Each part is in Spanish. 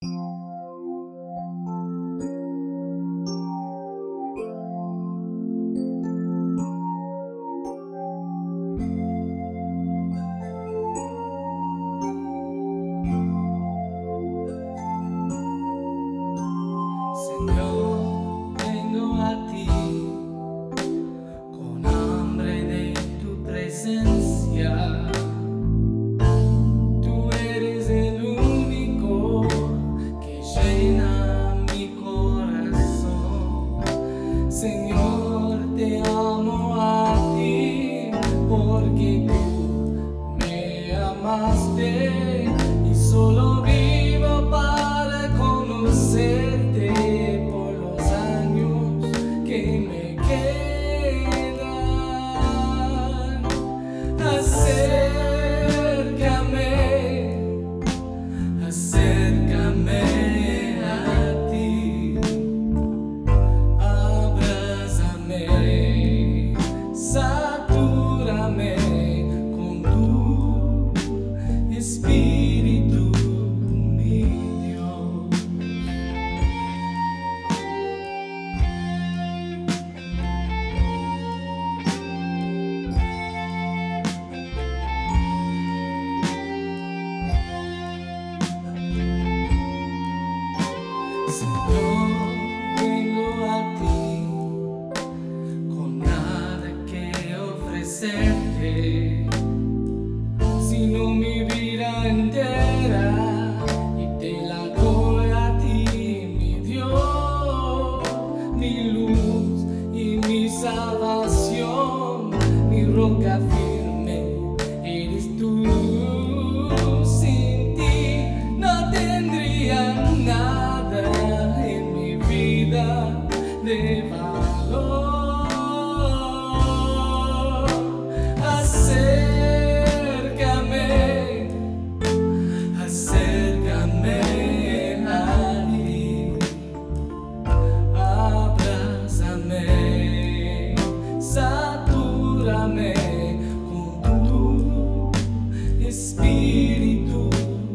Señor, vengo a ti con hambre de tu presencia. Tú eres el único que llena mi corazón. Señor, te amo a ti porque tú me amaste y solo vivo para conocerte. Acércame a ti, abrázame, satúrame con tu espíritu, mi Dios. Señor, vengo a ti con nada que ofrecerte, sino mi vida entera, y te la doy a ti, mi Dios, mi luz y mi salvación, mi roca firme, eres tú. Sin ti no tendría nada de valor. Acércame, acércame a ti, abrázame, satúrame con tu espíritu.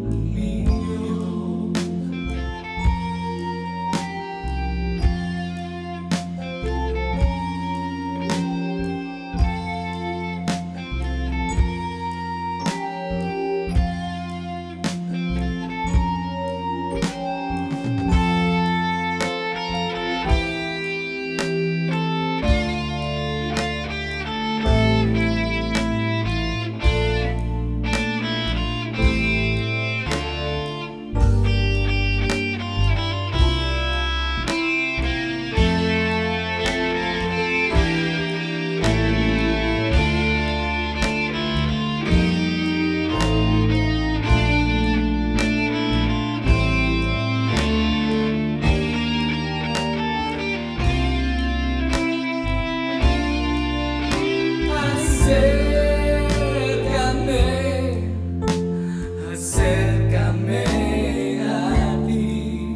Acércame a ti,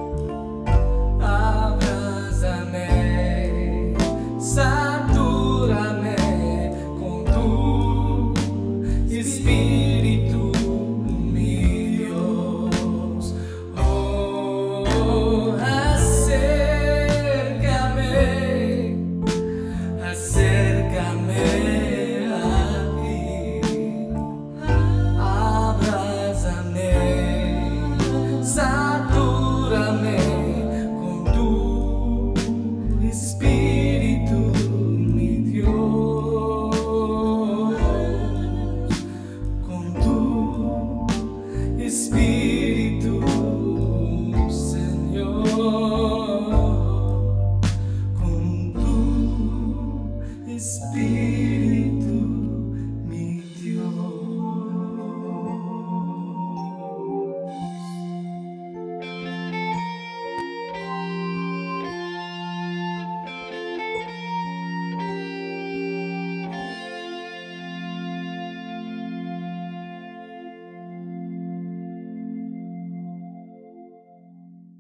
abrázame, satúrame con tu espíritu, mi Dios. Oh, acércame, acércame. Satúrame con tu espíritu, mi Dios, con tu espíritu, Señor, con tu espíritu.